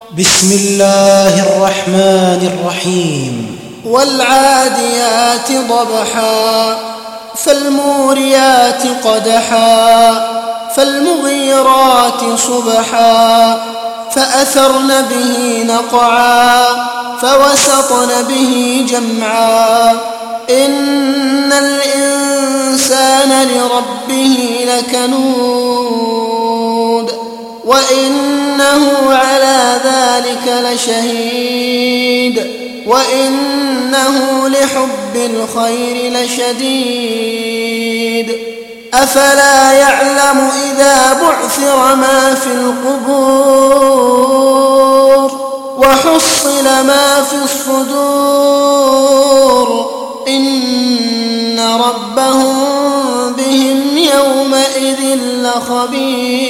بسم الله الرحمن الرحيم. والعاديات ضبحا فالموريات قدحا فالمغيرات صبحا فأثرن به نقعا فوسطن به جمعا إن الإنسان لربه لكنود وإنه على ذلك لشهيد وإنه لحب الخير لشديد أفلا يعلم إذا بعثر ما في القبور وحصل ما في الصدور إن ربهم بهم يومئذ لخبير.